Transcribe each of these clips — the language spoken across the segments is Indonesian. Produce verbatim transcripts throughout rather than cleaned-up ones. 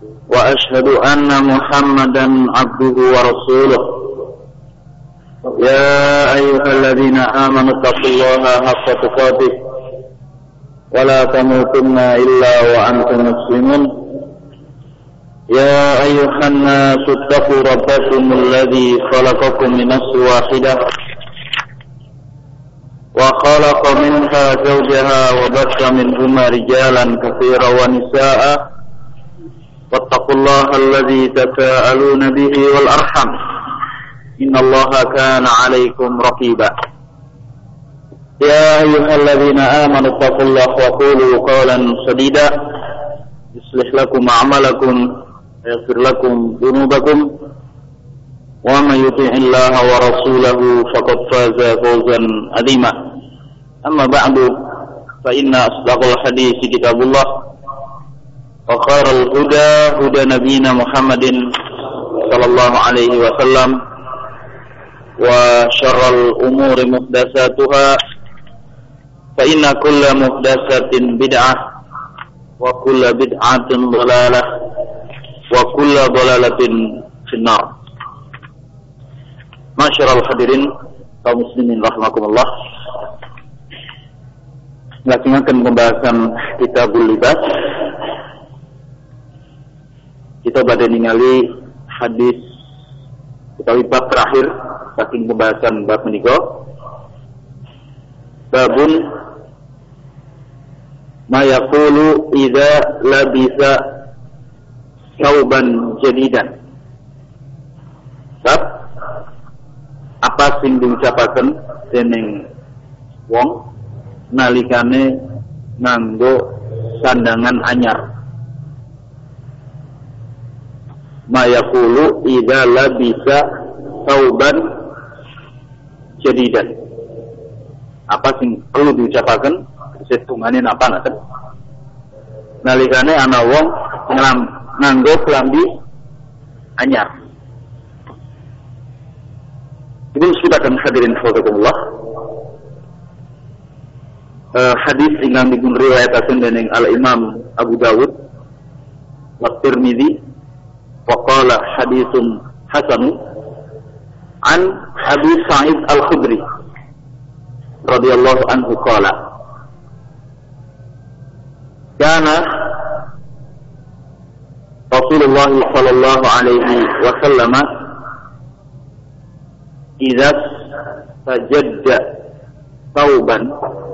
وأشهد أن محمدا عبده ورسوله يا أيها الذين آمنوا اتقوا الله حق تقاته ولا تموتن إلا وأنتم مسلمون يا أيها الناس اتقوا ربكم الذي خلقكم من نفس واحدة وخلق منها زوجها وبث منهما رجالا كثيرا ونساء واتقوا الله الذي تساءلون به والأرحم إن الله كان عليكم رقيبا يا أيها الذين آمنوا اتقوا الله وقولوا قولا سديدا يصلح لكم أعمالكم ويغفر لكم ذنوبكم ومن يطع الله ورسوله فقد فاز فوزا عظيما أما بعد فإن أصدق الحديث كتاب الله وخير الهدى هدى نبينا محمد صلى الله عليه وسلم وشر الأمور محدثاتها فإن كل محدثة بدعة وكل بدعة ضلالة وكل ضلالة في النار. Masyarul hadirin kaum muslimin rahimakumullah. Lanjutkan pembahasan Kitabul Libas. Kita pada ningali hadis utawi bab terakhir saking pembahasan bab menika. Babun ma yaqulu idza labisa thawban jadidan. Bab apa sing diucapaken dening wong nalikane nganggo sandangan anyar. Ma yaqulu idza labisa thawban jadidan. Apa sing perlu diucapaken setungane napa ngaten? Nalikane ana wong nganggo klambi anyar. Ibu sudah kan hadirin hafizakumullah. Uh, hadis ingkang dipun riwayataken dening Al Imam Abu Dawud wa Tirmidzi wa qala haditsun hasan an Abi Sa'id Al-Khudri radhiyallahu anhu qala kana Rasulullah sallallahu alaihi wasallam idza sajadda thawban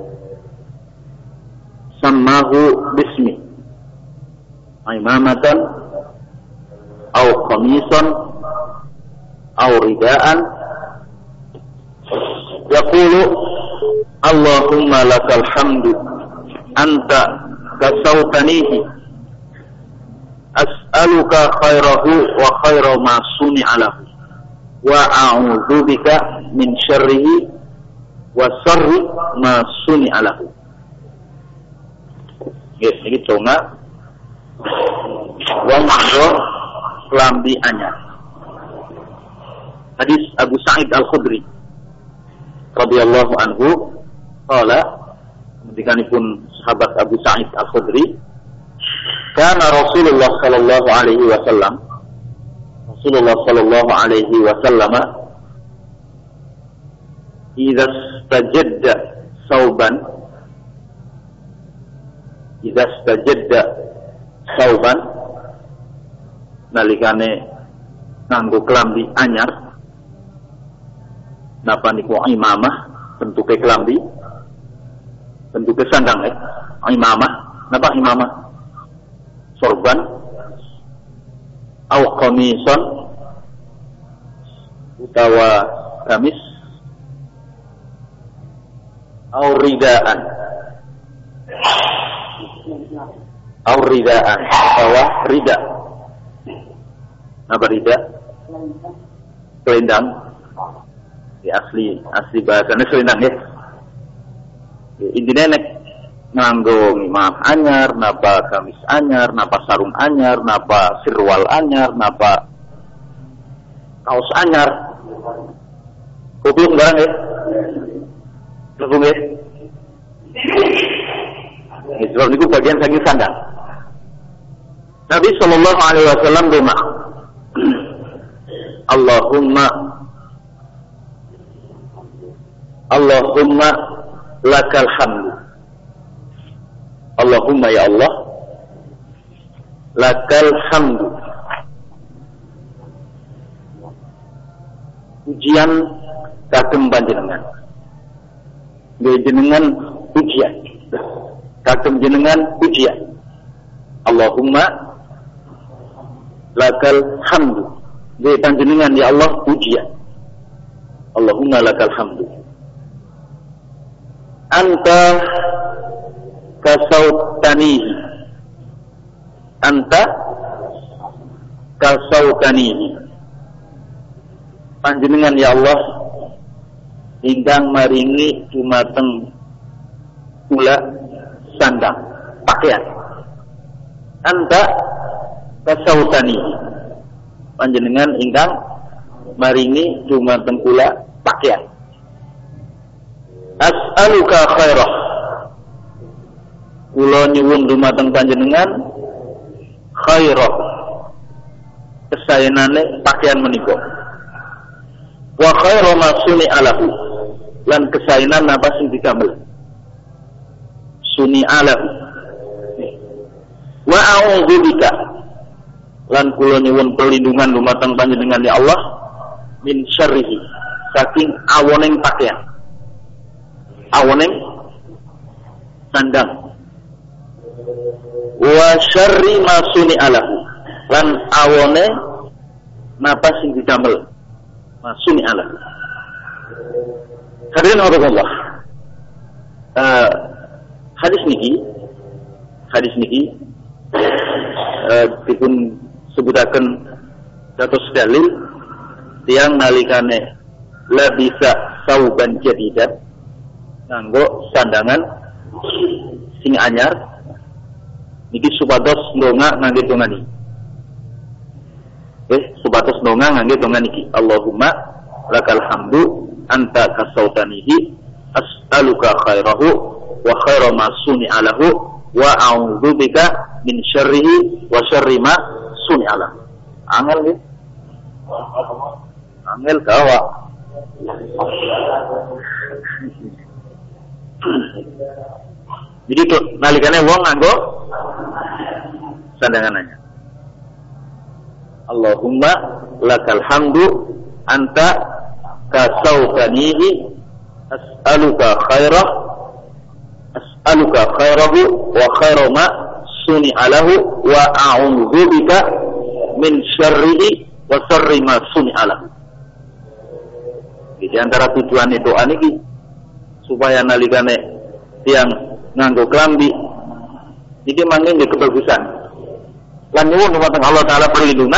sammahu bismi imamatan aw qamisan aw ridaan yaqulu Allahumma lakal hamdu anta kasawtanihi as'aluka khairahu wa khaira ma suni'a lahu wa a'udzu bika min syarrihi wa syarri ma suni'a lahu. Yes, iki donga wong nganggo klambi anyar. Hadis Abu Sa'id Al-Khudri radhiyallahu anhu qala, ketika-pun sahabat Abu Sa'id Al-Khudri, kana Rasulullah sallallahu alaihi wasallam Rasulullah sallallahu alaihi wasallam idza istajadda sauban idza istajadda sauban nalikane nganggo klambi anyar napa niku imamah bentuke klambi bentuke sandang eh imamah napa imamah sorban au qamisan utawa gamis au ridaan au ridaan utawa rida. Apa rida? Selendang. Ya, asli asli bahasanya selendang ya. Ya intinya nek nganggo imam anyar, napa gamis anyar, napa sarung anyar, napa sirwal anyar, napa kaos anyar. Kuplung barang ya. Kuplung ya. Sebab niku bagian saking sandang. Nabi sallallahu alaihi wasallam doa. Allahumma Allahumma lakal hamdu. Allahumma ya Allah, lakal hamdu. Pujian kagem panjenengan. Nggih jenengan pujian. Kagem jenengan pujian. Allahumma lakal hamdu. Nggih panjenengan ya Allah pujian. Allahumma lakal hamdu. Anta kasautanihi. Anta kasautanihi. Panjenengan ya Allah ingkang maringi dumateng kula sandang pakaian. Anta kasautanihi. Panjenengan ingkang maringi dumateng kula pakaian. As'aluka khairah. Kula nyuwun dumateng panjenengan khairah. Kesayanane pakaian menika. Wa khairu ma suni'a lahu. Lan kesayanan napa sing didamel. Suni'a lahu. Wa a'udzu bika. Lan kula nyuwun perlindungan dumateng panjenengan ya Allah min syarrihi, saking awoning pakaian. Awoning sandang. Wa syarri ma suni'a lahu. Lan awone napa sing didamel. Masuni Allah. Hadirin Allah. Uh, hadis niki, hadis niki, uh, dipun sebutaken dados dalil tiang nalikane la bisa sauban jadidan nganggo sandangan sing anyar niki supados ndonga ngangge donga niki. Eh, supados donga ngangge donga niki. Allahumma lakal hamdu anta kasautanihi as'aluka khairahu wa khaira ma suni'a lahu wa a'udzu bika min syarrihi wa syarri ma suni'a lahu. Angel nggih. Angel kawa. Jadi tuh nalikane wong nganggo sandangannya. Allahumma lakal hamdu anta kasautanihi as'aluka khairah as'aluka khairahu wa khaira ma suni'a lahu wa a'udzu bika min syarrihi wa syarri ma suni'a lahu. Di antara tujuan doa niki supaya nalikane tiang nganggo klambi iki mangke nggih kebagusan. Lan nyuwun dumateng Allah taala perlindungan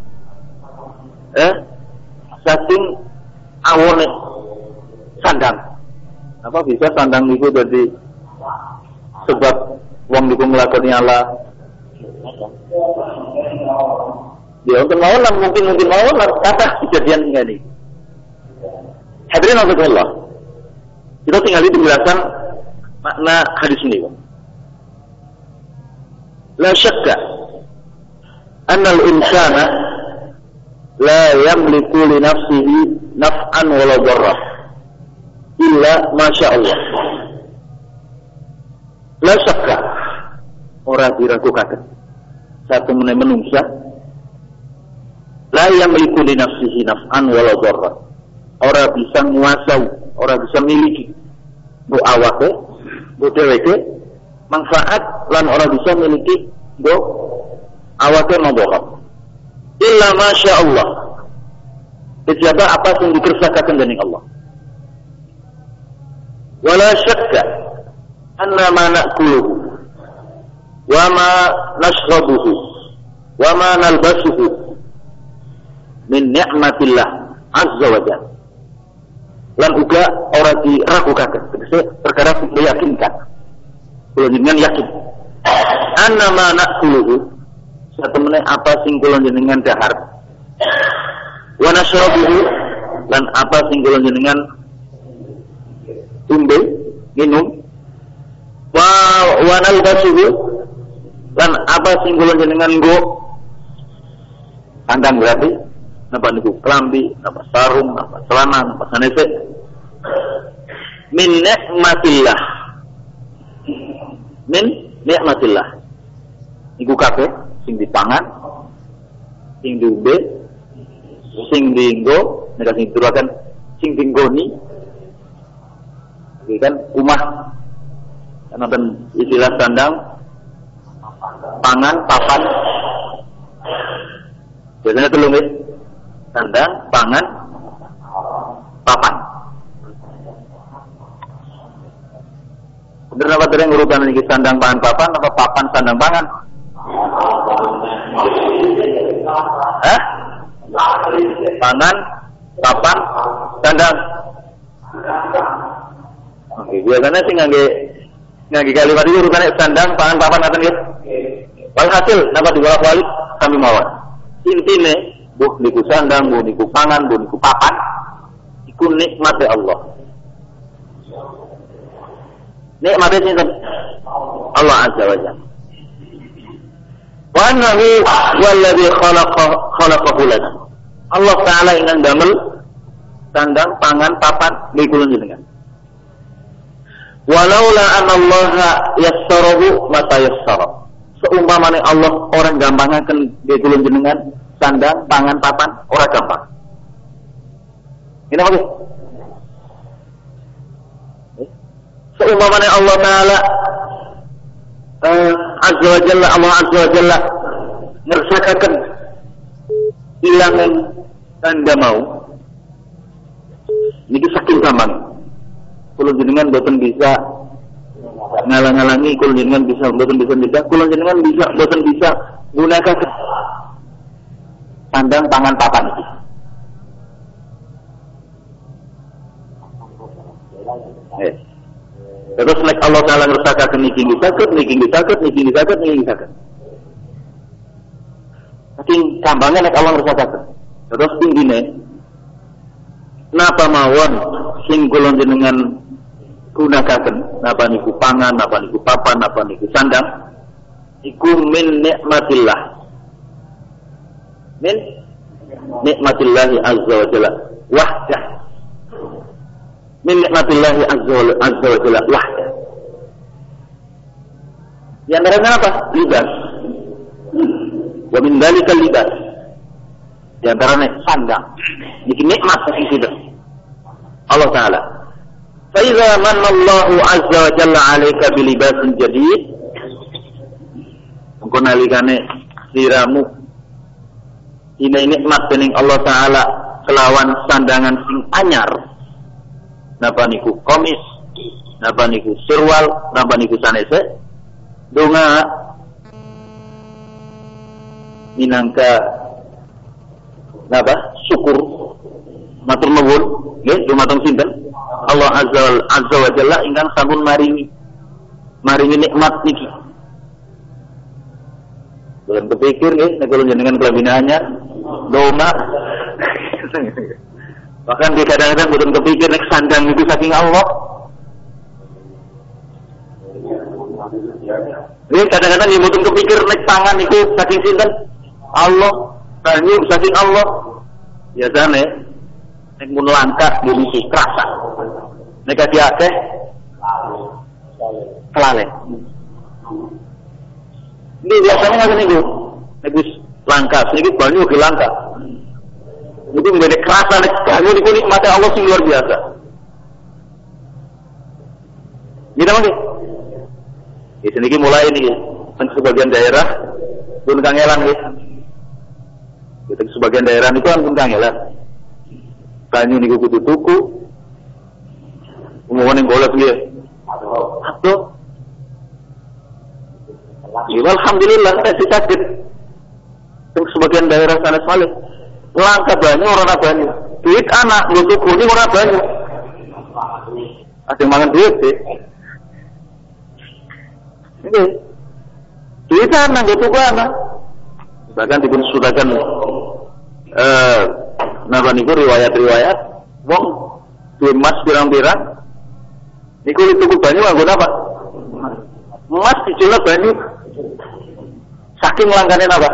eh saking awone sandang. Apa bisa sandang niku dadi sebab wong niku nglakoni Allah. Ya untuk mawon lan mungkin mungkin mawon lan kata kejadian ngene. Hadirin Allah. Kita tinggal di penjelasan makna hadis ini. La syakka anna al-insana la yamliku li nafsihi naf'an wala darra illa ma syaa Allah. La syakka ora diragukaken satu meneh menungsa la yamliku li nafsihi naf'an wala darra. Ora bisa nguasai, ora bisa miliki bu awake, bu dheweke manfaat lan ora bisa miliki bu awake mabohong. Illa masya Allah. Kecuali apa yang dikersakakan dening Allah. Wala syakka anna ma na'kuluhu wa ma nashrabuhu wa ma nalbasuhu min ni'matillah azza wa jalla. Lan uga ora diragukaken, tegese perkara sing diyakinkan. Kula jenengan yakin. Anna ma na'kuluhu satemene apa sing kula jenengan dahar. Wa nashrabuhu lan apa sing kula jenengan tumbe minum. Wa wa nalbasuhu Lan apa sing kula jenengan nggo sandang berarti napa niku klambi, napa sarung, napa celana, napa sanese min nikmatillah. Min nikmatillah. Iku kabeh sing dipangan, sing diombe, sing dienggo, nek sing dituraken sing dinggoni. Iki kan umah nonton istilah sandang, pangan, papan. Biasanya telung ya, sandang, pangan, papan. Bener apa tadi urutan ini sandang, pangan, papan, atau papan, sandang, pangan? Hah? Pangan, papan, sandang. Oke, biasanya sih ngangge ngangge kalimat itu urutannya sandang, pangan, papan, ngaten nggih. Walhasil napa dibolak-balik kami mawon. Intine buh niku sandang, buh niku pangan, buh niku papan, iku nikmat Allah. Nikmat sinten? Allah Azza wa Jalla. Wa annahu wallazi khalaqa khalaqahu lana. Allah Taala ingkang damel sandang, pangan, papan niku jenengan. Walaula anna Allah yassarahu mata yassara. Seumpamane Allah orang gampangaken nggih kula jenengan sandang, pangan, papan ora gampang. Ini apa? Seumpamane Allah Taala uh, Azza wa Jalla, Allah Azza wa Jalla ngersakaken ilangan tanda mau niki saking gampang. Kula jenengan boten bisa ngalang-alangi, kula jenengan bisa boten bisa bisa, kula jenengan bisa boten bisa gunakan sandang, pangan, papan iki. Eh. Terus nek Allah Taala ngersakaken niki nggih saged, niki nggih saged, niki nggih saged, niki nggih saged. Saking gampangnya nek Allah ngersakaken. Terus tinggine napa mawon sing kula jenengan gunakaken, napa niku pangan, napa niku papan, napa niku sandang, iku min nikmatillah. Min nikmatillah azza wa jalla wahdah. Min nikmatillah azza wa jalla wahdah. Yang antaranya apa? Libas. Wa min dzalika libas. Di antaranya sandang. Niki nikmat sing sido. Allah Taala. Fa iza manna Allahu azza wa jalla 'alaika bi libasin jadid. Engko nalikane siramu ini nikmat dening Allah Taala kelawan sandangan sing anyar. Napa niku komis, napa niku sirwal, napa niku sanese. Donga minangka napa syukur matur nuwun nggih dumateng sinten Allah azza azza wa jalla ingkang sampun maringi maringi nikmat niki. Belum kepikir nggih nek kula jenengan kelebinaannya donga. Bahkan di kadang-kadang belum kepikir nek sandang itu saking Allah. Ini kadang-kadang yang belum kepikir nek tangan itu saking sinten Allah, banyu saking Allah. Biasane nek mun langkah diri kerasa. Nek kadhi akeh kelalen. Ini biasanya ngoten niku. Nek wis langkah, sedikit banyu ke langkah. Itu menjadi kerasa nek banyu niku nikmate Allah sing luar biasa. Gitu mangke. Di sini mulai ini, teng sebagian daerah pun kangelan nggih. Di sebagian daerah itu kan pun kangelan. Banyu niku kudu tuku. Umumane golek nggih. Aduh. Ya, alhamdulillah saya sakit. Teng sebagian daerah sana saleh. Langka banyu ora banyu. Duit anak nggo tuku ni ora banyu. Ada mangan duit sih. Ini duit anak nggo tuku anak. Bahkan dipun sudahkan eh napa niku riwayat-riwayat wong duwe emas pirang-pirang niku dituku banyu nggo apa? Emas dijual banyu. Saking langganin apa?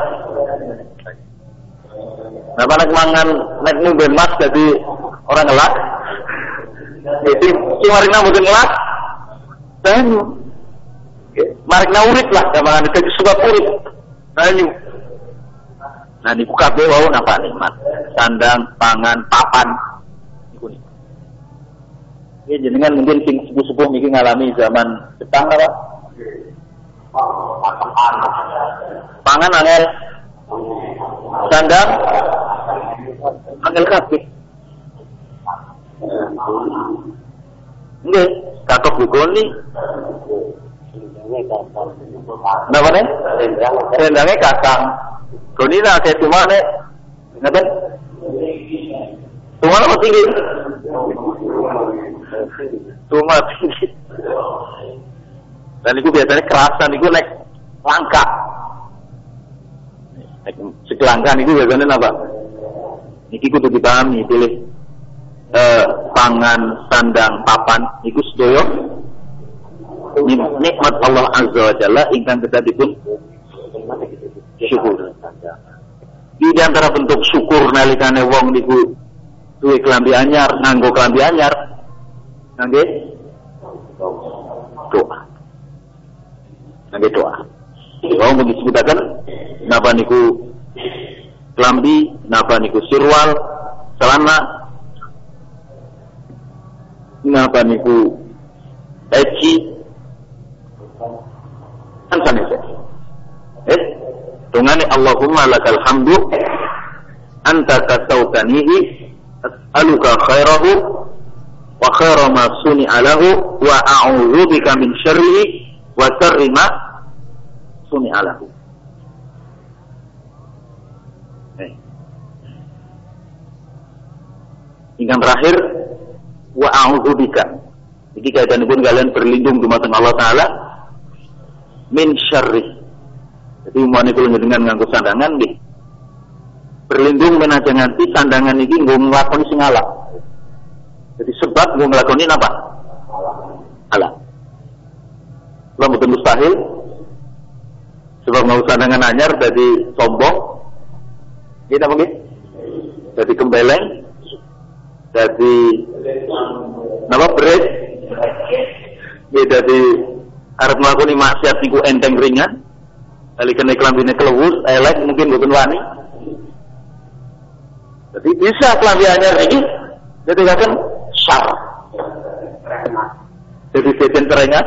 Napa nek mangan nek numben mas jadi orang ngelak. Jadi si marikna mboten ngelak. Banyu. Marikna urip lah gampangane dadi sebab urip. Banyu. Nah niku kabeh wau napa nikmat. Sandang, pangan, papan. Niku niku. Ya jenengan mungkin sing sepuh-sepuh niki ngalami zaman Jepang apa? Pangan angel. Sandang angel kabeh. Nggih, katok dikoni. Napa nih? Sendangnya kakang. Koni lah kayak cuma nih, ngapain? Cuma apa tinggi? Cuma tinggi. Dan itu biasanya kerasan itu naik langka. Naik sekelangkaan itu biasanya apa? Niki kudu dipahami, pilih eh, pangan, sandang, papan, itu sedoyo. Nikmat Allah Azza wa Jalla ingkang kedadipun syukur. Di antara bentuk syukur nalikane wong niku duwe klambi anyar, nganggo klambi anyar. Nggih. Doa. Nggih doa. Wong mung disebutaken napa niku klambi, napa niku sirwal, celana, napa niku peci, kan sanes. Eh, dungane Allahumma lakal hamdu anta kasautanihi as'aluka khairahu wa khaira ma suni'a lahu wa a'udzu bika min syarrihi wa syarri ma suni'a lahu. Eh. Ingkang terakhir wa a'udzu bika. Iki kaitanipun kalian berlindung dumateng Allah taala min syarri. Jadi umane kula dengan nganggo sandangan nggih. Berlindung menaja nganti sandangan iki nggo nglakoni sing ala. Jadi sebab nggo nglakoni napa? Ala. Lah mboten mustahil. Sebab mau sandangan anyar dadi sombong. Kita mungkin dadi kembeleng. Dadi napa beres? Ya dadi arep nglakoni maksiat niku enteng ringan. Kali kena kelambine kelewus, elek mungkin boten wani. Jadi bisa kelambi anyar iki jadi kan syar. Jadi sesen teringat.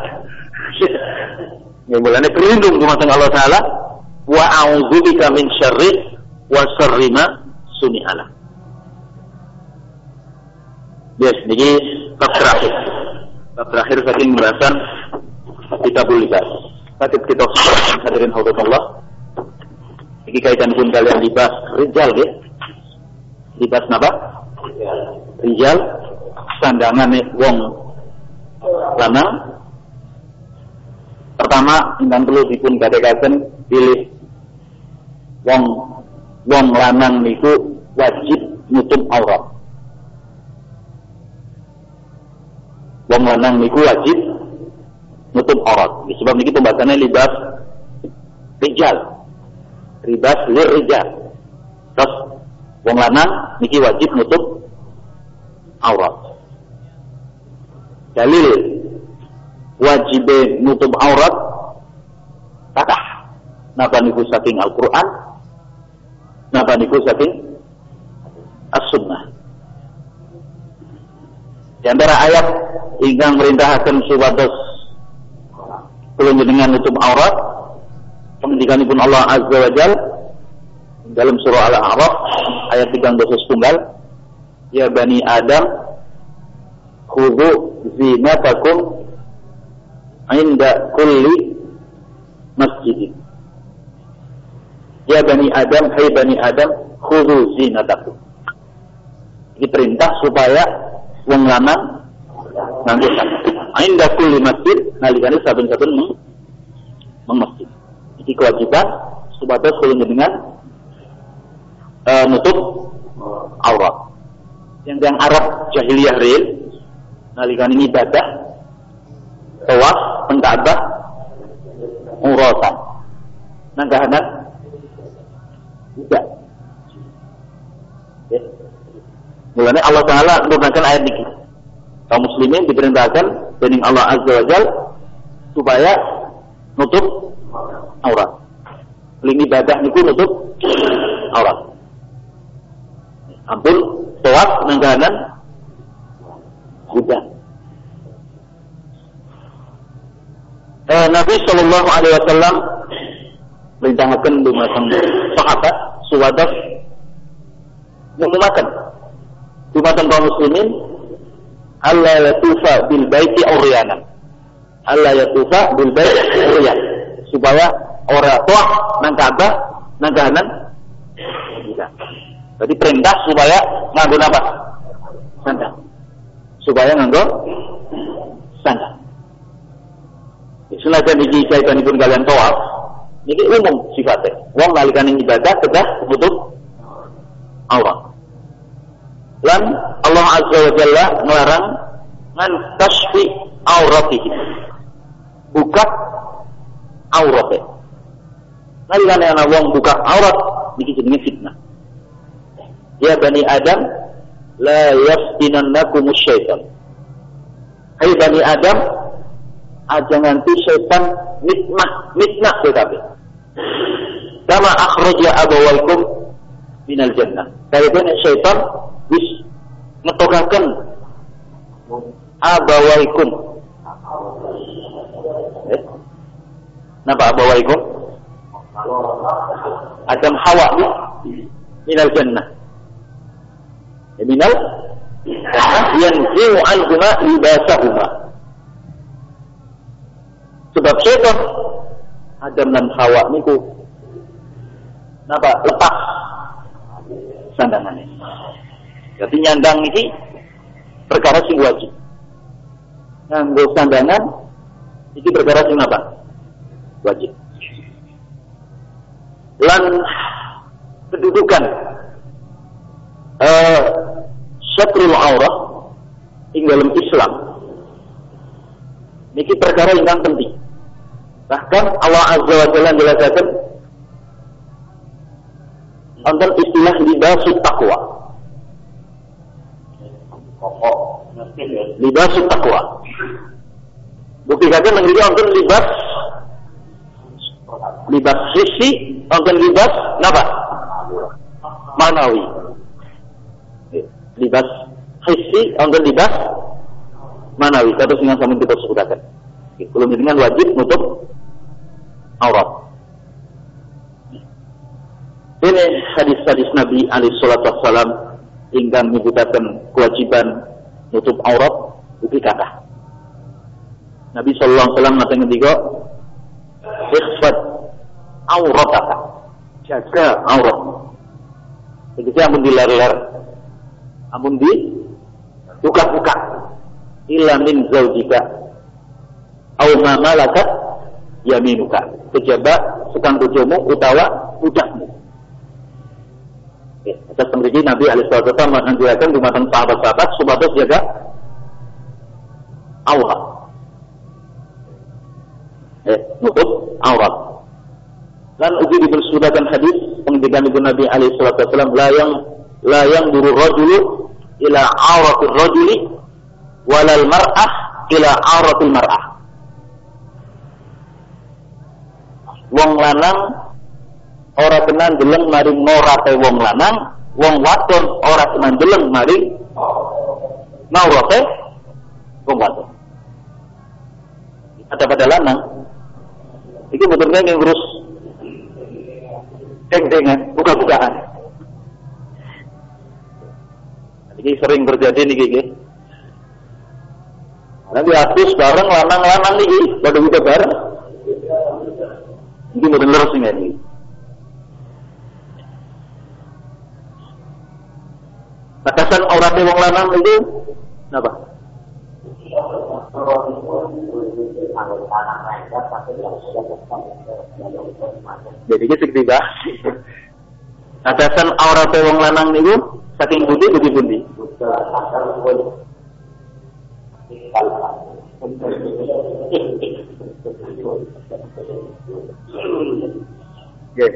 Ya mulane berlindung dumateng Allah taala wa a'udzubika min syarri wa syarri ma suni'ala. Yes, niki bab terakhir. Bab terakhir saking pembahasan kitabul libas. Sakit kita hadirin Allah. Iki kaitan pun kalian libas rijal ya. Libas napa? Rijal sandangane wong lanang. Pertama ingkang perlu dipun gadekaken pilih wong wong lanang niku wajib nutup aurat. Wong lanang niku wajib nutup aurat. Sebab niki pembahasannya libas rijal. Libas lir rijal. Terus wong lanang niki wajib nutup aurat. Dalil wajib nutup aurat kathah. Napa niku saking Al-Qur'an? Napa niku saking As-Sunnah? Di antara ayat ingkang merintahaken supados kula jenengan nutup aurat, pengendikanipun Allah Azza wa Jalla dalam surah Al-A'raf ayat tiga belas setunggal, ya bani Adam khudhu zinatakum inda kulli masjid. Ya bani Adam, hai bani Adam, khudhu zinatakum. Ini perintah supaya wong lanang nganggo inda kulli masjid, nalikane saben-saben meng masjid. Iki kewajiban supados kula jenengan uh, nutup aurat. Yang yang Arab jahiliyah real nalikane ibadah tawaf teng Ka'bah uratan. nang kahanan tidak. Ya. Mulanya Allah Taala menurunkan ayat ini. Kaum muslimin diperintahkan dening Allah Azza wa Jalla supaya nutup aurat. Ling ibadah niku nutup aurat. Ampun tawaf nang kahanan tidak. Eh, Nabi Shallallahu Alaihi Wasallam perintahkan dumateng sahabat suwadah mengumumkan dumateng kaum muslimin alla yatufa bil baiti uryanan, alla yatufa bil baiti uryan, supaya orang tua nang Ka'bah nang kahanan tidak. Jadi perintah supaya nganggo apa? Sandal. Supaya nganggo sandal. Senajan iki kaitanipun kalian tawaf, niki umum sifatnya. Wong nalikane ibadah kedah nutup aurat. Lan Allah Azza wa Jalla melarang ngan kasfi auratihi. Buka auratnya. Nalikane ana wong buka aurat niki jenenge fitnah. Ya Bani Adam, la yaftinannakumus syaitan. Hai Bani Adam, aja nganti syaitan mitnah, mitnah tetapi. Kama akhraja abawaikum minal jannah. Kayaknya syaitan wis ngetokaken abawaikum. Eh? Napa abawaikum? Adam Hawa minal jannah. Ya minal yanzi'u anhuma libasahuma. Sebab syaitan Adam dan Hawa niku napa lepas sandangannya. Jadi nyandang niki perkara sing wajib. Nganggo sandangan iki perkara sing apa? Wajib. Lan kedudukan eh syatrul aurah ing dalam Islam niki perkara yang penting. Bahkan Allah Azza wa Jalla menjelaskan tentang istilah libasut taqwa. Libasut taqwa. Bukti kata menjadi tentang libas libas hissi, tentang libas apa? Manawi. Libas hissi, tentang libas manawi. Kata dengan sama kita sebutkan. Kalau dengan wajib nutup aurat. Ini hadis-hadis Nabi alaihi salatu wassalam ingkang menyebutkan kewajiban nutup aurat ugi kathah. Nabi sallallahu alaihi wasallam ngaten ngendika, "Ikhfad aurataka." Jaga aurat. Jadi ampun diler-ler. Ampun di buka-buka. Illa min zaujika aw ma malakat yaminuka. Kejaba sekang bojomu utawa budakmu. Ya, atas mriki Nabi alaihi salatu wasallam menganjurkan dumateng sahabat-sahabat supados jaga aurat. Eh, nutup aurat. Lan ugi dibersudahkan hadis pengendikan Ibu Nabi alaihi salatu wasallam, la yang la yang duru rajulu ila auratir rajuli walal mar'ah ila auratil mar'ah. Wong lanang ora kena ndeleng maring ngorate wong lanang, wong wadon ora kena ndeleng maring ngorate wong wadon. Ada pada lanang iki betul-betul yang ngurus deng-dengan, buka-bukaan. Ini sering terjadi nih gigi. Nanti habis bareng lanang-lanang nih, pada buka bareng. Ini betul leres ini. Batasan auratnya wong lanang itu apa? Jadi ini tiba. Batasan auratnya wong lanang itu saking budi budi budi. Okay.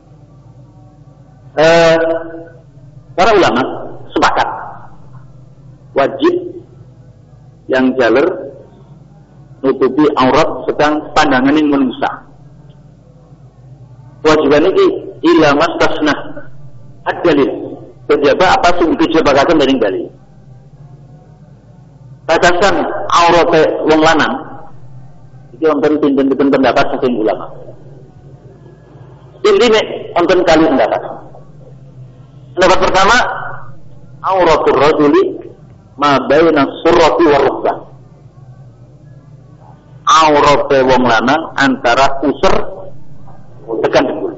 Eh, para ulama sepakat wajib yang jaler nutupi aurat sedang pandangan yang manusia. Kewajiban ini ila mastasna ad-dalil. Kejaba apa sing dijabakaken dening dalil. Batasan aurat wong lanang iki wonten pinten-pinten pendapat saking ulama. Intine wonten kali pendapat. Pendapat pertama, auratul rajuli ma baina surrati wa rukbah. Aurat wong lanang antara pusar tekan dengkul.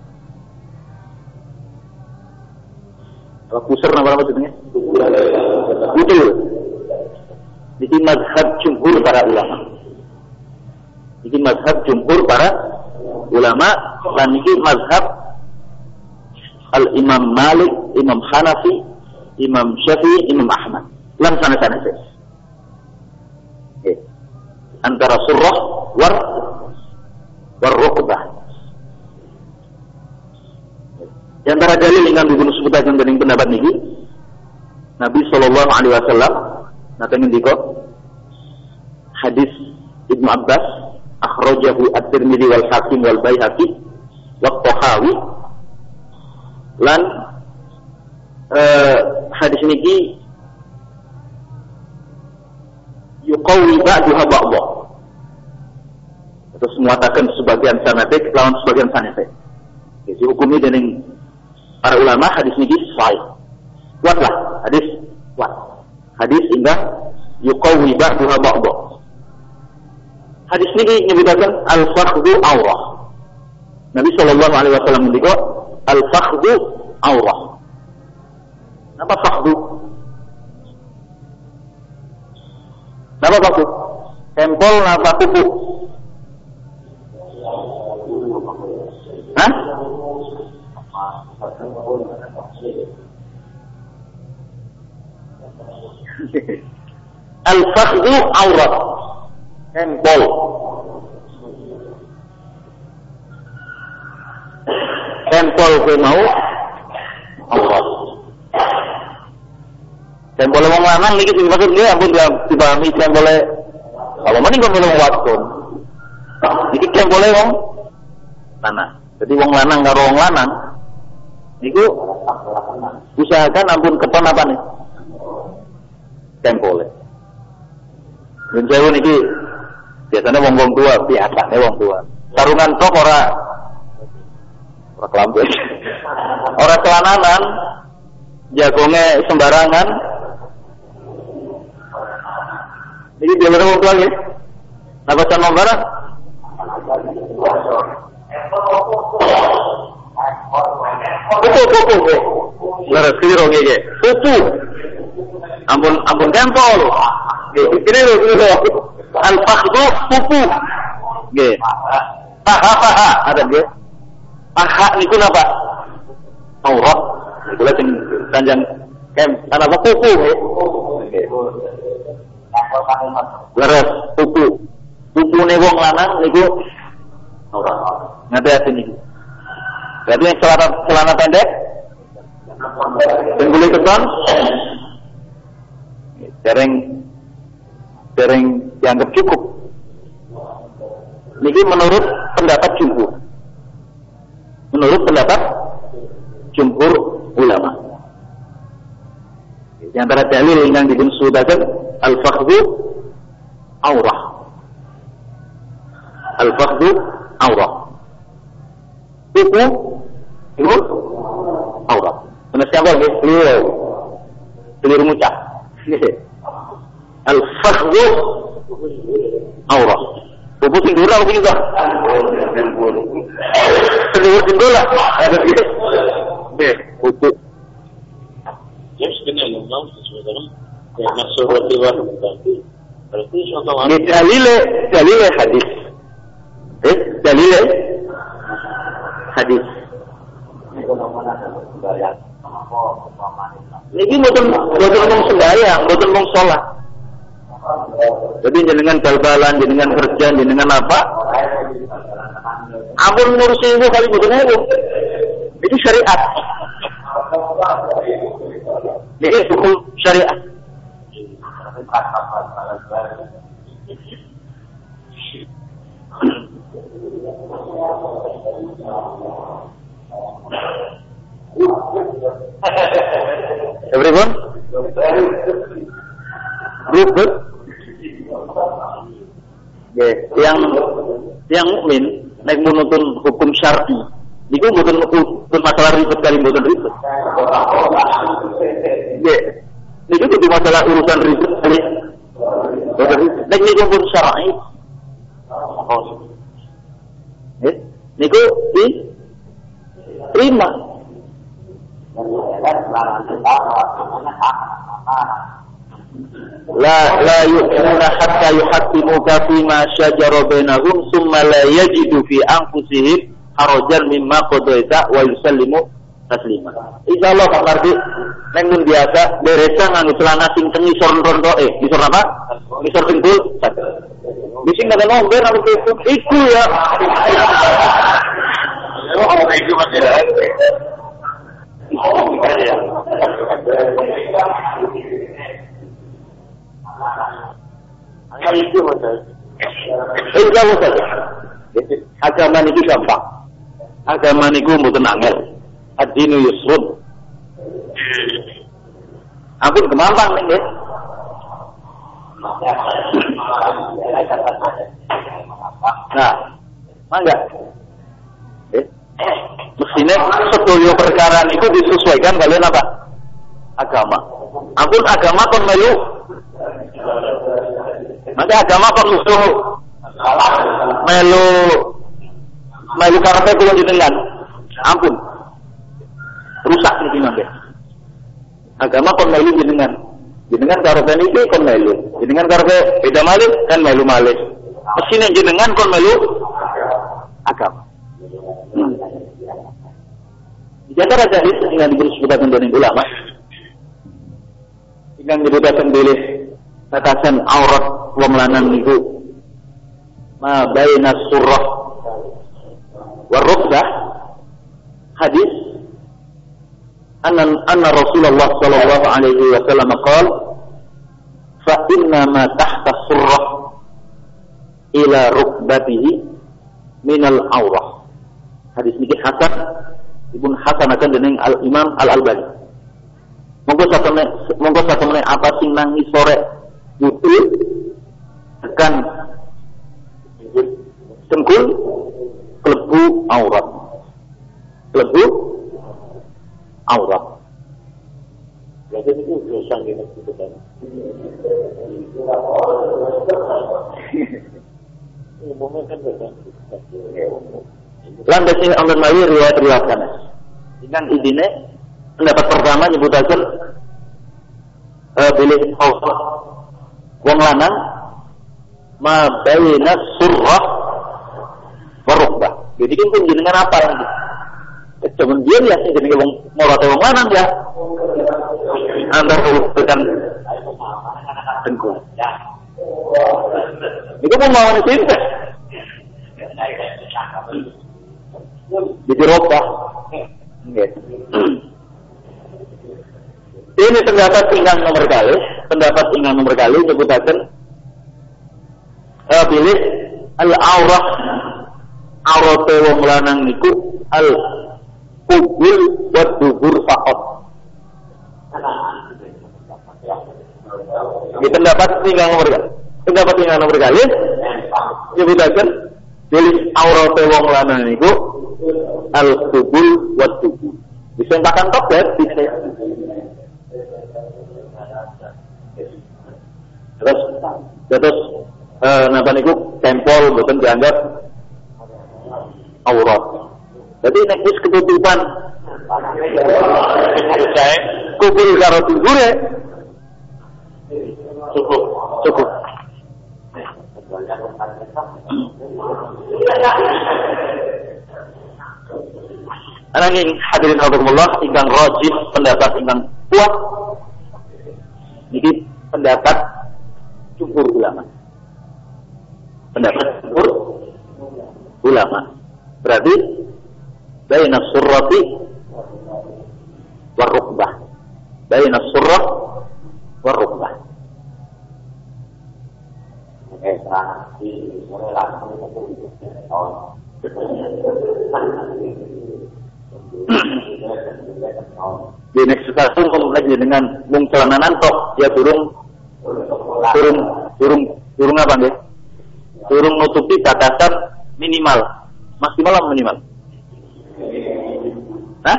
Kalau pusar nama apa maksudnya? Betul. Ini mazhab jumhur para ulama. Ini mazhab jumhur para ulama dan ini mazhab Al-Imam Malik, Imam Hanafi, Imam Syafi'i, Imam Ahmad. Lam sana-sana saja. Okay. Antara surah war war rukbah. Di antara dalil yang kami guna sebutkan dengan pendapat ini, Nabi Sallallahu Alaihi Wasallam nanti ngendiko hadis Ibnu Abbas akhrajahu at-Tirmidzi wal Hakim wal Baihaqi wa Tahawi lan uh, hadis niki yuqawi ba'daha ba'dha. Terus mengatakan sebagian sanadek lawan sebagian sanadek. Jadi hukumnya dengan para ulama hadis niki sahih. Kuatlah hadis kuat. Hadis indah yuqawi ba'daha ba'dha. Hadis niki nyebutaken al-fakhdhu aurah. Nabi sallallahu alaihi wasallam ngendika al-fakhdhu aurah. Apa fakhdhu? Napa fakhdhu? Tempol napa kuku? Hah? Al-fakhdhu aurat. Tempol. Tempol ke mau aurat. Tempol wong lanang niki sing maksud nggih ampun dipahami tempol kalau mending kok belum waktu. Iki tempol wong lanang. Jadi wong lanang karo wong lanang niku usahakan ampun keton apa nih? Tempole. Dan jauh niki biasanya wong-wong tua, biasanya wong tua. Sarungan tok ora ora kelambu. Ora celananan, jagonge sembarangan. Niki dia wong tua nggih. Apa can barang? Pupu pupu. Leres keliru nggih. Pupu. Ampun ampun tempol. Nggih, keliru keliru. Al-fakhdhu pupu. Nggih. Paha paha ada nggih. Paha niku napa? Aurat. Niku lha sing kanjang kem ana apa pupu nggih. Nggih. Leres pupu. Pupune wong lanang niku aurat. Ngati-ati niku. Berarti yang celana, celana pendek dan kulit keton sering sering dianggap cukup. Ini menurut pendapat jumhur. Menurut pendapat jumhur ulama. Di antara dalil yang dimaksudkan al-fakhdhu aurah. Al-fakhdhu aurah. Itu itu aurat. Benar siapa nggih? Keliru. Keliru mucah. Al-fakhdhu aurat. Bubu sing dura iki kok. Keliru sing dura. Ada gitu. Nggih, bubu. Yes, benar ngomong sesuatu yang masuk roti warna berarti. Berarti contoh ini dalil dalil hadis. Eh, dalil hadis. Niki mboten mboten mung sembahyang, mboten mung salat. Jadi jenengan bal-balan, jenengan kerja, jenengan apa? Ampun ngurusi ibu kali boten ewu. Itu syariat. Ini hukum syariat. Everyone? Good, good. Yeah. Yang yang mukmin nek menuntun hukum syar'i, niku mboten mboten masalah ribet kali mboten ribet. Yeah. Niku kudu masalah urusan ribet kali. Mboten ribet. Nek niku hukum syar'i. Eh, niku di terima. La la yu'minuna hatta yuhaqqimuka fima shajara bainahum thumma la yajidu fi anfusihim harajan mimma qadaita wa yusallimu taslima. Insyaallah Pak Mardi nek mun biasa deresa nganggo celana sing teng isor rontok eh isor apa? Isor dengkul. Bising kada ngombe nang iku iku ya. Oh, iku masih ada. Oh, ya. Angkat itu betul. Itu betul. Agama ini gampang. Agama ini mboten angel. Ad-dinu yusrun. Ampun gampang nih, nggih. Nah, mangga. Eh, mestine sedaya perkara niku disesuaikan kalian apa? Agama. Ampun agama kon melu. Maka agama kon musuh. Melu melu karepe kula jenengan. Ampun. Rusak niki mangke. Agama kon melu jenengan. Jenengan karepe niki kon melu. Jenengan karepe beda malih kan melu malih. Mesine jenengan kon melu agama. Hmm. Di antara hadis yang disebutkan oleh ulama, yang disebutkan oleh batasan aurat wong lanang niku ma baina surrah wa rukbah, hadis anna anna Rasulullah sallallahu alaihi wasallam qala fa inna ma tahta surrah ila rukbatihi minal aurah. Hadis niki hasan, Ibnu Hasan akan dening Al Imam Al Albani. Monggo satemene monggo satemene apa sing nang isore butuh tekan dengkul klebu aurat. Klebu aurat. Jadi itu dosa ngene gitu kan. Umumnya kan berbeda. Lantas ini Allah Mali riwayat-riwayat Anas. Dengan idine pendapat pertama nyebutaken eh pilih Allah wong lanang ma baina surrah wa rukbah. Jadi kan pun jenengan apa yang cuman dia ya sing jenenge wong morate wong lanang ya. Antara tekan dengkul. Itu pun mau cinta. Jadi rokah. Ini pendapat ingkang nomor kali, pendapat ingkang nomor kali nyebutaken eh pilih al aurah aurate wong lanang niku al qubul wa dubur faqat. Ini pendapat ingkang nomor kali. Pendapat ingkang nomor kali nyebutaken pilih aurate wong lanang niku al-qubul wa dubur. Disempakan tobat bisa. Terus terus eh napa niku tempol boten dianggap aurat. Jadi nek wis ketutupan kubul karo dubure cukup cukup. Ananging hadirin hadirullah ingkang rajih pendapat ingkang kuat niki pendapat jumhur ulama. Pendapat jumhur ulama. Berarti baina surrati war rukbah. Baina surrah war rukbah. Eh, di relasi oh. Di next stasiun kalau lagi dengan mung celananan tok ya turun turun turun turun apa nggih? Turun nutupi batasan minimal, maksimal atau minimal? Hah?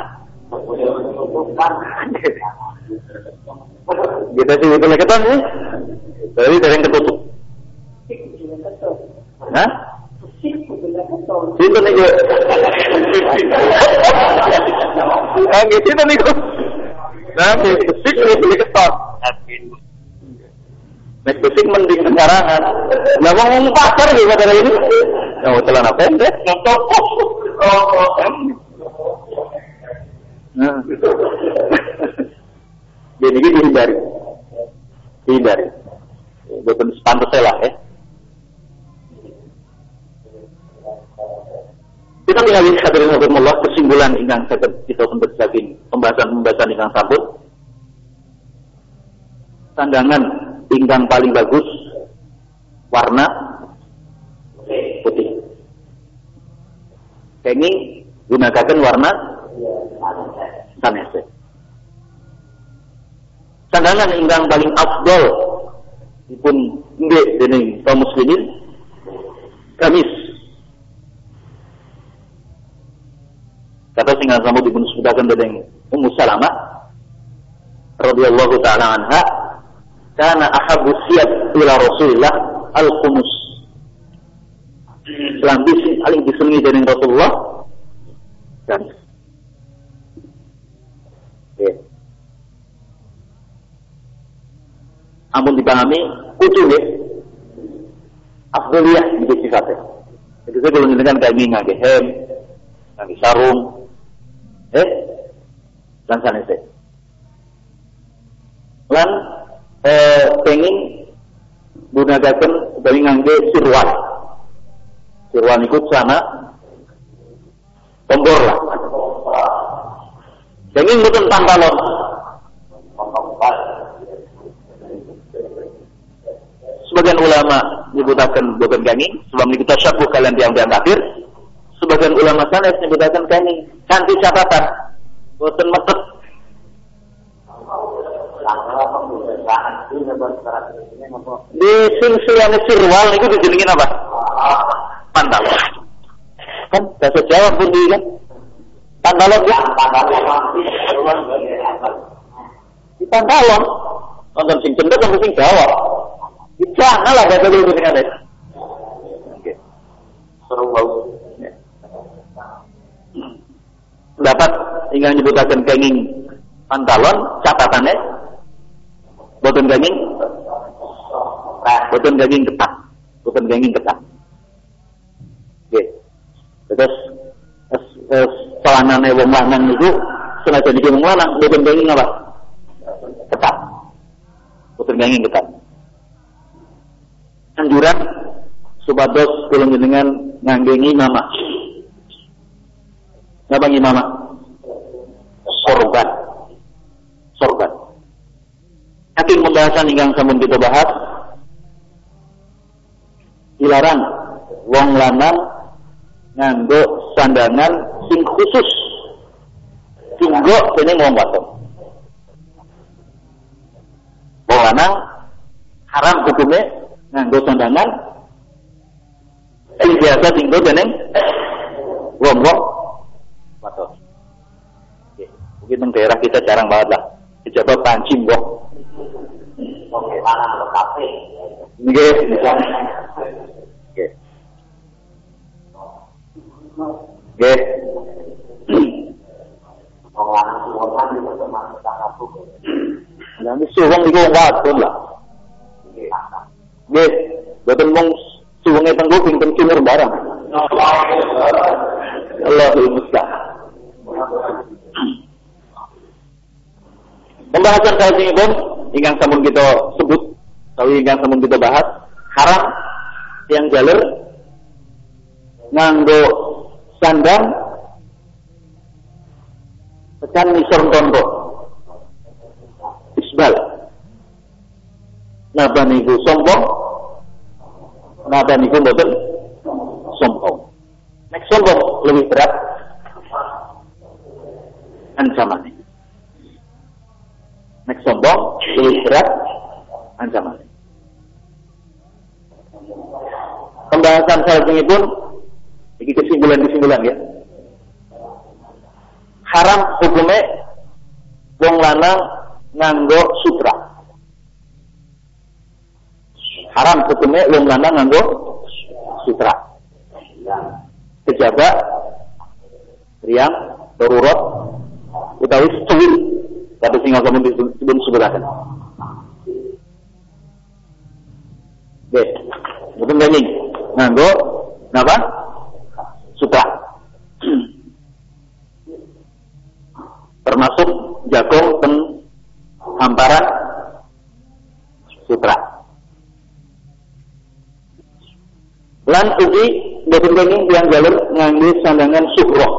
Kita sih itu lagi kan, dari dari yang ketutup. Hah? Itu nih gue. Ah, gitu nih gue. Nah, besik nih beli ketok. Nek besik mending sembarangan. Lah wong ngomong pasar iki padahal ini. Ya celana pendek, contoh. Nah. Jadi ini dihindari. Dihindari. Bukan sepantasnya lah ya. Kita tinggal lihat hadirin Allah kesimpulan ingkang saged kita pundhut saking pembahasan-pembahasan ingkang sampun. Sandangan ingkang paling bagus warna putih. Kenging gunakan warna sanese. Sandangan ingkang paling afdol dipun nggih dening kaum muslimin gamis. Kata singgal samu dipun sebutaken dening Ummu Salamah radhiyallahu taala anha, kana ahabbu siyab ila Rasulillah al-qumus. Lambi sing paling disenengi dening Rasulullah dan eh amun dipahami kucune afdaliyah iki sifatnya. Jadi kalau dengan kayak gini ngake hem, ngake sarung, eh, dan sanese. Lan eh, pengen gunakan dari ngangge sirwan. Sirwan ikut sana tombor lah. Pengen bukan pantalon. Sebagian ulama menyebutkan bukan ganging, sebab kita syabuh kalian diam-diam kafir. Sebagian ulama sanes menyebutkan ganging. Cantik catatan, bukan metet. Di sing-singane sirwal itu dijenengin apa? Pantalon. Kan bahasa Jawa pun di kan? Pantalon ya? Di pantalon. Nonton sing cendet nonton sing Jawa. Jangan lah bahasa dulu dengan itu. Oke. Seru banget. Dapat ingin nyebutaken kenging pantalon catatannya boten kenging boten kenging ketat. Boten kenging ketat. Oke. Terus celanane wong lanang niku senajan iki wong lanang boten kenging apa? Ketat. Boten kenging ketat. Anjuran supados kula jenengan nganggengi mama. Napa ngimama? Sorban. Sorban. Saking pembahasan ingkang sampun kita bahas, dilarang wong lanang nganggo sandangan sing khusus tinggo dening wong wadon. Wong lanang haram hukumnya nganggo sandangan sing biasa tinggo dening wong-wong wadon. Oke, mungkin di daerah kita jarang banget lah. Dicoba pancing kok. Oke, mana lo kafe? Nggih, misalnya. Oke. Nggih. Wong lanang wong lanang itu termasuk takabur. Lah iki wong iku wadon lah. Nggih. Nggih, boten mung suwenge tenggo ping cimur barang. Allahul musta'an. Pembahasan kali ini pun ingkang sampun kita sebut, tapi ingkang sampun kita bahas, haram yang jalur nganggo sandang tekan nisor tondo isbal napa niku sombong napa niku mboten sombong. Nek sombong lebih berat ancamannya. Nek sombong lebih berat ancamannya. Pembahasan selanjutnya pun ini kesimpulan-kesimpulan ya. Haram hukumnya wong lanang nganggo sutra. Haram hukumnya wong lanang nganggo sutra. Kejaba riang darurat utawi secuil kata sing agama dipun sebutaken. Nggih, mboten bening nganggo napa? Sutra. Termasuk jagung ten hamparan sutra. Lan ugi boten bening tiyang jalur nganggo sandangan suhroh.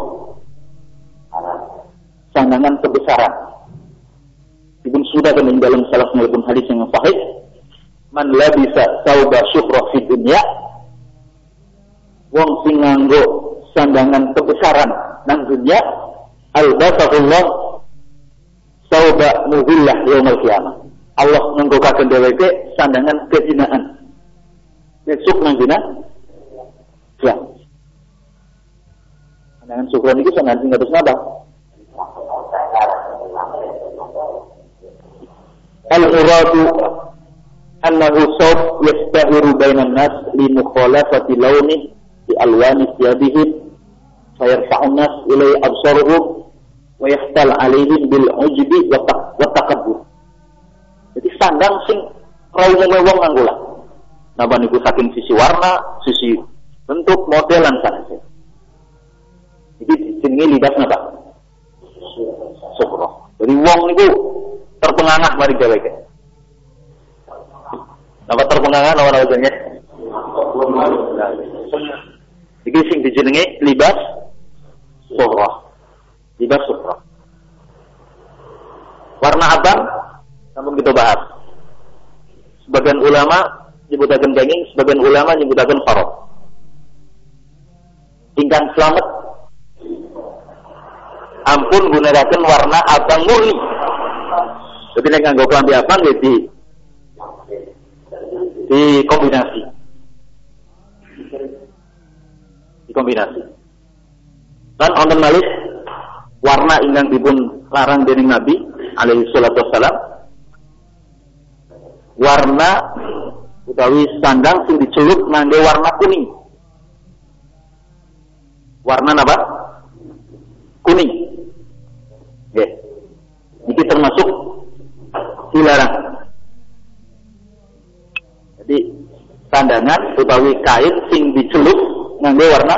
Sandangan kebesaran. Dipun sudah dengan dalam salah satu hadis yang sahih, man labisa sauba suhroh fi dunya, wong sing nganggo sandangan kebesaran nang dunya, albasahullah sauba muhillah yaumil qiyamah. Allah nganggokaken dheweke sandangan kehinaan. Besok nang dina ya. Sandangan syukur niki sandangan sing kados napa? Al-muradu annahu sawb yastahiru bainan nas li mukhalafati launi bi alwani thiyabihim fayarfa'un nas ilai absaruhum wa yahtal alaihim bil ujbi wa takabbur. Jadi sandang sing raune wong nganggo lah. Napa niku saking sisi warna, sisi bentuk, modelan saja. Jadi jenenge lidas napa? Syukur. Jadi wong niku terpengangah mari dheweke. Napa terpengangah napa namanya? Iki sing dijenenge libas syukur. Libas syukur. Warna abang namun kita bahas. Sebagian ulama nyebutaken daging, sebagian ulama nyebutaken haram. Ingkang selamat ampun gunakan warna abang murni. Jadi nek nganggo klambi abang ya di di kombinasi. Di kombinasi. Lan wonten malih warna ingkang dipun larang dening Nabi alaihi salatu wassalam. Warna utawi sandang sing dicelup nganggo warna kuning. Warna apa? Kuning. Nggih. Iki termasuk dilarang. Jadi sandangan utawi kain sing dicelup nganggo warna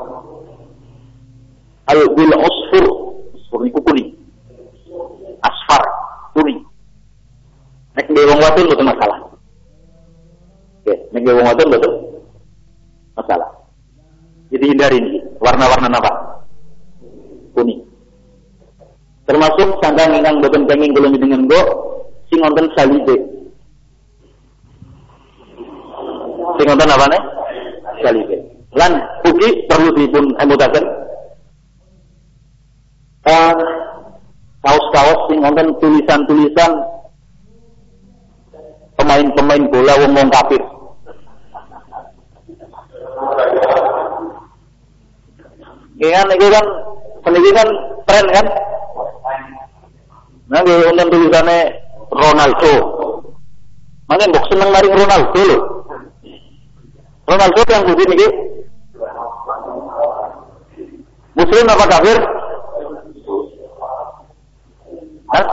al-bil usfur, usfur niku kuning. Asfar, kuning. Nek dhewe wong wadon mboten masalah. Oke, nek dhewe wong wadon mboten masalah. Jadi hindari ini warna-warna apa? Kuning. Termasuk sandang ingkang boten kenging kula dengan go sing wonten salibe. Sing wonten apane? Salibe. Lan ugi perlu dipun emutaken eh kaos-kaos sing wonten tulisan-tulisan pemain-pemain bola wong kafir. Kan itu kan pendidikan tren kan. Nah, di undang tulisannya Ronaldo. Mana mbok seneng maring Ronaldo lho. Ronaldo yang budi niki. Muslim apa kafir? Hah?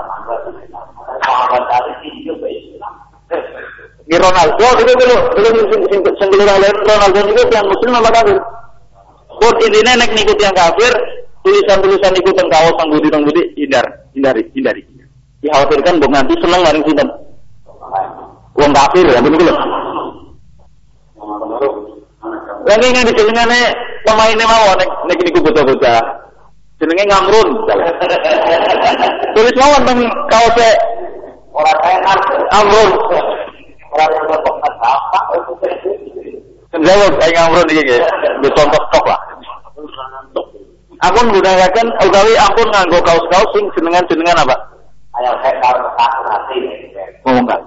Di Ronaldo itu dulu, dulu sing Ronaldo niku yang muslim apa kafir? Pun intinya nek niku yang kafir, tulisan-tulisan niku teng kaos teng budi teng budi hindar, hindari, hindari. Dikhawatirkan mbok nganti seneng maring sinten. Wong kafir ya niku lho. Lagi yang dijenengane pemainnya mau nek nek niku bocah-bocah. Jenenge Ngamrun. Tulis mawon nang kaose ora enak Amrun. Ora kok apa. Jawab aing Ngamrun iki nggih. Di contoh tok lah. Ampun gunakan utawi ampun nganggo kaos-kaos sing jenengan-jenengan apa? Ayo saya karo hati. Oh enggak.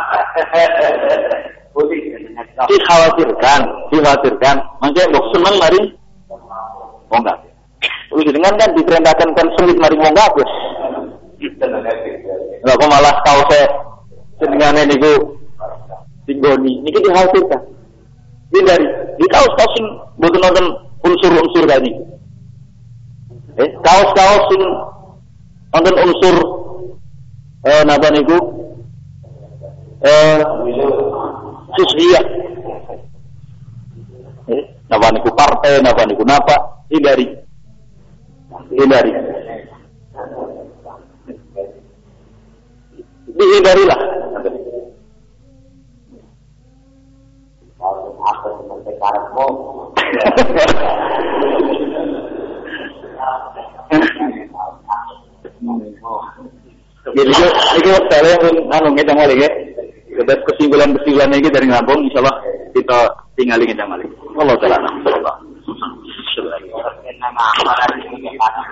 Dikhawatirkan, dikhawatirkan. Mangke mbok seneng mari. Oh enggak. Terus jenengan kan diperintahkan kan semit mari wong kabeh. Lah kok malah kaose jenengane niku tinggoni. Niki dikhawatirkan. Hindari. Di kaos-kaos sing mboten nonton unsur-unsur tadi. Eh, kaos-kaos sing wonten unsur eh napa niku? Eh siswiyah. Eh, napa niku partai, napa niku napa? Hindari. Hindari. Dihindarilah. Kalau aku seperti karepmu. Jadi itu saya yang anu ngedang balik ya. Kita kesimpulan-kesimpulan ini dari Lampung, insyaallah kita tinggalin ngedang balik. Allah taala. Allah.